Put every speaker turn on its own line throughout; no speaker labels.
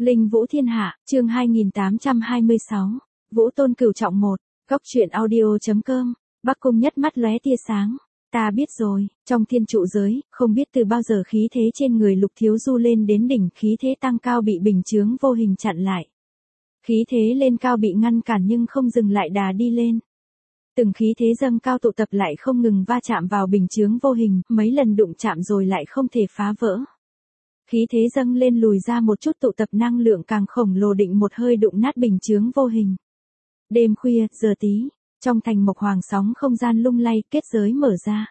Linh Vũ Thiên Hạ, chương 2826, Vũ Tôn Cửu Trọng 1, Góc truyện audio.com, Bắc Cung Nhất mắt lóe tia sáng. Ta biết rồi, trong thiên trụ giới, không biết từ bao giờ khí thế trên người Lục Thiếu Du lên đến đỉnh, khí thế tăng cao bị bình chướng vô hình chặn lại. Khí thế lên cao bị ngăn cản nhưng không dừng lại đà đi lên. Từng khí thế dâng cao tụ tập lại không ngừng va chạm vào bình chướng vô hình, mấy lần đụng chạm rồi lại không thể phá vỡ. Khí thế dâng lên lùi ra một chút tụ tập năng lượng càng khổng lồ định một hơi đụng nát bình chướng vô hình. Đêm khuya, giờ tí, trong thành Mộc Hoàng sóng không gian lung lay, kết giới mở ra.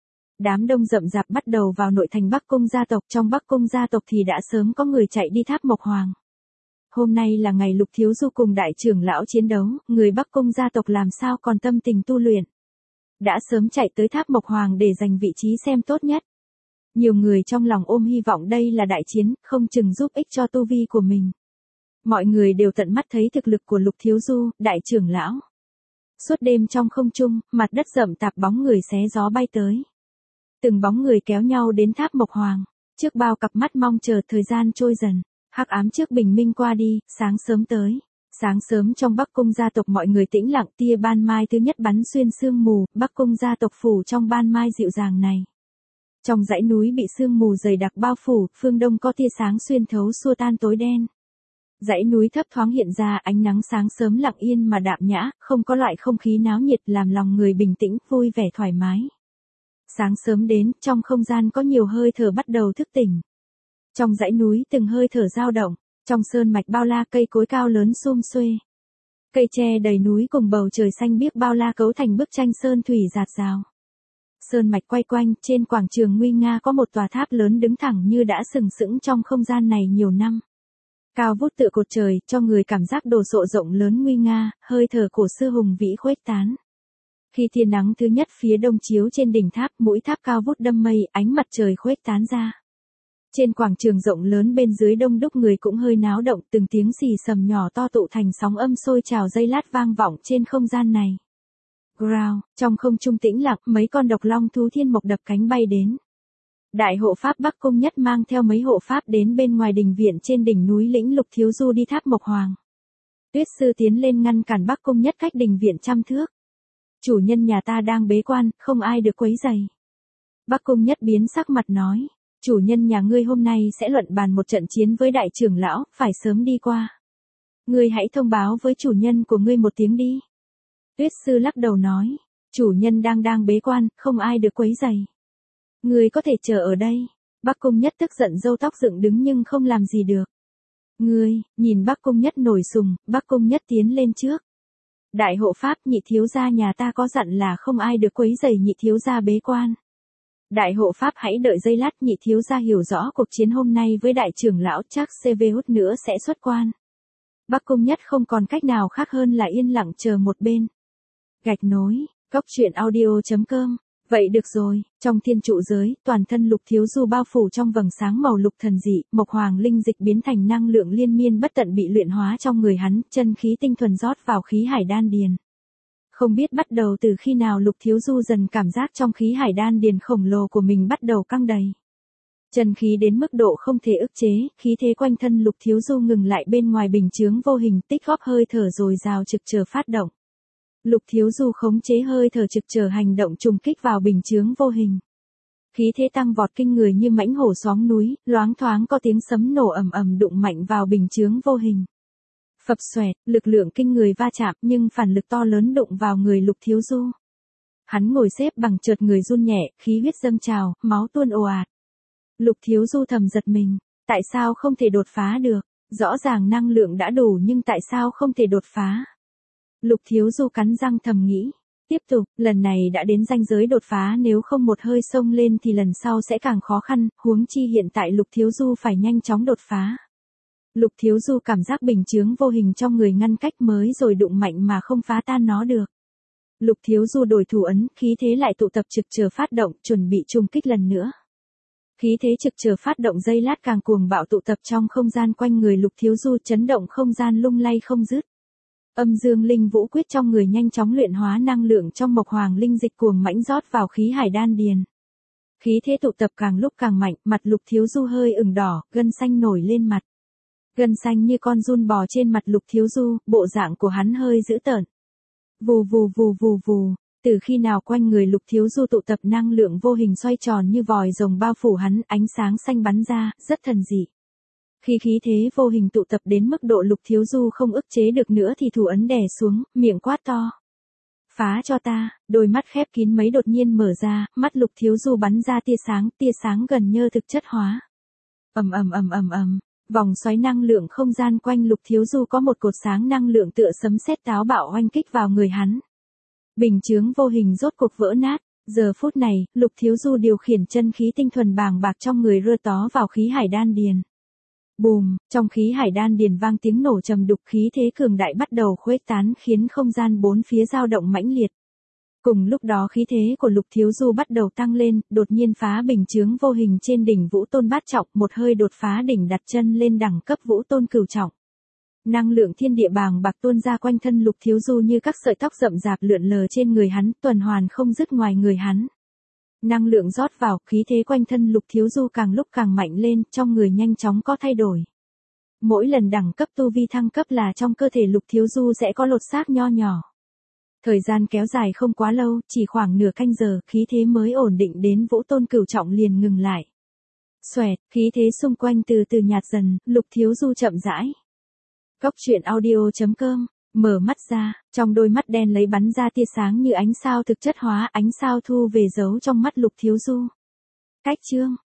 Đám đông rậm rạp bắt đầu vào nội thành Bắc Cung gia tộc, trong Bắc Cung gia tộc thì đã sớm có người chạy đi tháp Mộc Hoàng. Hôm nay là ngày Lục Thiếu Du cùng đại trưởng lão chiến đấu, người Bắc Cung gia tộc làm sao còn tâm tình tu luyện. Đã sớm chạy tới tháp Mộc Hoàng để giành vị trí xem tốt nhất. Nhiều người trong lòng ôm hy vọng đây là đại chiến, không chừng giúp ích cho tu vi của mình. Mọi người đều tận mắt thấy thực lực của Lục Thiếu Du, đại trưởng lão. Suốt đêm trong không trung, mặt đất rậm tạp bóng người xé gió bay tới. Từng bóng người kéo nhau đến tháp Mộc Hoàng, trước bao cặp mắt mong chờ thời gian trôi dần, hắc ám trước bình minh qua đi, sáng sớm tới. Sáng sớm trong Bắc Cung gia tộc mọi người tĩnh lặng, tia ban mai thứ nhất bắn xuyên sương mù, Bắc Cung gia tộc phủ trong ban mai dịu dàng này. Trong dãy núi bị sương mù dày đặc bao phủ, phương đông có tia sáng xuyên thấu xua tan tối đen. Dãy núi thấp thoáng hiện ra ánh nắng sáng sớm lặng yên mà đạm nhã, không có loại không khí náo nhiệt làm lòng người bình tĩnh, vui vẻ thoải mái. Sáng sớm đến, trong không gian có nhiều hơi thở bắt đầu thức tỉnh. Trong dãy núi từng hơi thở dao động, trong sơn mạch bao la cây cối cao lớn sum xuê. Cây tre đầy núi cùng bầu trời xanh biếc bao la cấu thành bức tranh sơn thủy rạt rào. Sơn mạch quay quanh, trên quảng trường nguy nga có một tòa tháp lớn đứng thẳng như đã sừng sững trong không gian này nhiều năm. Cao vút tựa cột trời, cho người cảm giác đồ sộ rộng lớn nguy nga, hơi thở cổ xưa hùng vĩ khuếch tán. Khi tia nắng thứ nhất phía đông chiếu trên đỉnh tháp, mũi tháp cao vút đâm mây, ánh mặt trời khuếch tán ra. Trên quảng trường rộng lớn bên dưới đông đúc người cũng hơi náo động, từng tiếng xì xầm nhỏ to tụ thành sóng âm sôi trào giây lát vang vọng trên không gian này. Ground, trong không trung tĩnh lặng, mấy con độc long thú thiên mộc đập cánh bay đến. Đại hộ pháp Bắc Cung Nhất mang theo mấy hộ pháp đến bên ngoài đình viện trên đỉnh núi lĩnh Lục Thiếu Du đi tháp Mộc Hoàng. Tuyết sư tiến lên ngăn cản Bắc Cung Nhất cách đình viện 100 thước. Chủ nhân nhà ta đang bế quan, không ai được quấy rầy. Bắc Cung Nhất biến sắc mặt nói, chủ nhân nhà ngươi hôm nay sẽ luận bàn một trận chiến với đại trưởng lão, phải sớm đi qua. Ngươi hãy thông báo với chủ nhân của ngươi một tiếng đi. Tuyết sư lắc đầu nói, chủ nhân đang bế quan, không ai được quấy rầy. Ngươi có thể chờ ở đây. Bắc Cung Nhất tức giận râu tóc dựng đứng nhưng không làm gì được. Ngươi, nhìn Bắc Cung Nhất nổi sùng, Bắc Cung Nhất tiến lên trước. Đại hộ pháp, nhị thiếu gia nhà ta có dặn là không ai được quấy rầy nhị thiếu gia bế quan. Đại hộ pháp hãy đợi giây lát, nhị thiếu gia hiểu rõ cuộc chiến hôm nay với đại trưởng lão, chắc CV hút nữa sẽ xuất quan. Bắc Cung Nhất không còn cách nào khác hơn là yên lặng chờ một bên. Gạch nối, Góc truyện audio.com. Vậy được rồi, trong thiên trụ giới, toàn thân Lục Thiếu Du bao phủ trong vầng sáng màu lục thần dị, Mộc Hoàng linh dịch biến thành năng lượng liên miên bất tận bị luyện hóa trong người hắn, chân khí tinh thuần rót vào khí hải đan điền. Không biết bắt đầu từ khi nào Lục Thiếu Du dần cảm giác trong khí hải đan điền khổng lồ của mình bắt đầu căng đầy. Chân khí đến mức độ không thể ức chế, khí thế quanh thân Lục Thiếu Du ngừng lại bên ngoài bình chướng vô hình, tích góp hơi thở dồi dào trực chờ phát động. Lục Thiếu Du khống chế hơi thở trực chờ hành động trùng kích vào bình chướng vô hình. Khí thế tăng vọt kinh người như mãnh hổ xoáng núi, loáng thoáng có tiếng sấm nổ ầm ầm đụng mạnh vào bình chướng vô hình. Phập xoẹt, lực lượng kinh người va chạm nhưng phản lực to lớn đụng vào người Lục Thiếu Du. Hắn ngồi xếp bằng chợt người run nhẹ, khí huyết dâng trào, máu tuôn ồ ạt. Lục Thiếu Du thầm giật mình, tại sao không thể đột phá được? Rõ ràng năng lượng đã đủ nhưng tại sao không thể đột phá? Lục Thiếu Du cắn răng thầm nghĩ. Tiếp tục, lần này đã đến ranh giới đột phá, nếu không một hơi xông lên thì lần sau sẽ càng khó khăn, huống chi hiện tại Lục Thiếu Du phải nhanh chóng đột phá. Lục Thiếu Du cảm giác bình chướng vô hình trong người ngăn cách mới rồi đụng mạnh mà không phá tan nó được. Lục Thiếu Du đổi thủ ấn, khí thế lại tụ tập trực chờ phát động, chuẩn bị trùng kích lần nữa. Khí thế trực chờ phát động giây lát càng cuồng bạo tụ tập trong không gian quanh người Lục Thiếu Du, chấn động không gian lung lay không dứt. Âm dương linh vũ quyết trong người nhanh chóng luyện hóa năng lượng trong Mộc Hoàng linh dịch cuồng mãnh rót vào khí hải đan điền. Khí thế tụ tập càng lúc càng mạnh, mặt Lục Thiếu Du hơi ửng đỏ, gân xanh nổi lên mặt. Gân xanh như con giun bò trên mặt Lục Thiếu Du, bộ dạng của hắn hơi dữ tợn. Vù vù vù vù vù, từ khi nào quanh người Lục Thiếu Du tụ tập năng lượng vô hình xoay tròn như vòi rồng bao phủ hắn, ánh sáng xanh bắn ra, rất thần dị. Khi khí thế vô hình tụ tập đến mức độ Lục Thiếu Du không ức chế được nữa thì thủ ấn đè xuống, miệng quát to. Phá cho ta, đôi mắt khép kín mấy đột nhiên mở ra, mắt Lục Thiếu Du bắn ra tia sáng gần như thực chất hóa. Ầm ầm ầm ầm ầm, vòng xoáy năng lượng không gian quanh Lục Thiếu Du có một cột sáng năng lượng tựa sấm sét táo bạo oanh kích vào người hắn. Bình chướng vô hình rốt cuộc vỡ nát, giờ phút này, Lục Thiếu Du điều khiển chân khí tinh thuần bàng bạc trong người rưa tó vào khí hải đan điền. Bùm, trong khí hải đan điền vang tiếng nổ trầm đục, khí thế cường đại bắt đầu khuếch tán khiến không gian bốn phía dao động mãnh liệt. Cùng lúc đó khí thế của Lục Thiếu Du bắt đầu tăng lên, đột nhiên phá bình chướng vô hình trên đỉnh Vũ Tôn bát trọng, một hơi đột phá đỉnh đặt chân lên đẳng cấp Vũ Tôn cửu trọng. Năng lượng thiên địa bàng bạc tuôn ra quanh thân Lục Thiếu Du như các sợi tóc rậm rạp lượn lờ trên người hắn, tuần hoàn không dứt ngoài người hắn. Năng lượng rót vào, khí thế quanh thân Lục Thiếu Du càng lúc càng mạnh lên, trong người nhanh chóng có thay đổi. Mỗi lần đẳng cấp tu vi thăng cấp là trong cơ thể Lục Thiếu Du sẽ có lột xác nho nhỏ. Thời gian kéo dài không quá lâu, chỉ khoảng nửa canh giờ, khí thế mới ổn định đến Vũ Tôn cửu trọng liền ngừng lại. Xoẹt, khí thế xung quanh từ từ nhạt dần, Lục Thiếu Du chậm rãi. Cốc truyện audio.com, mở mắt ra, trong đôi mắt đen lấy bắn ra tia sáng như ánh sao thực chất hóa, ánh sao thu về giấu trong mắt Lục Thiếu Du. Cách chương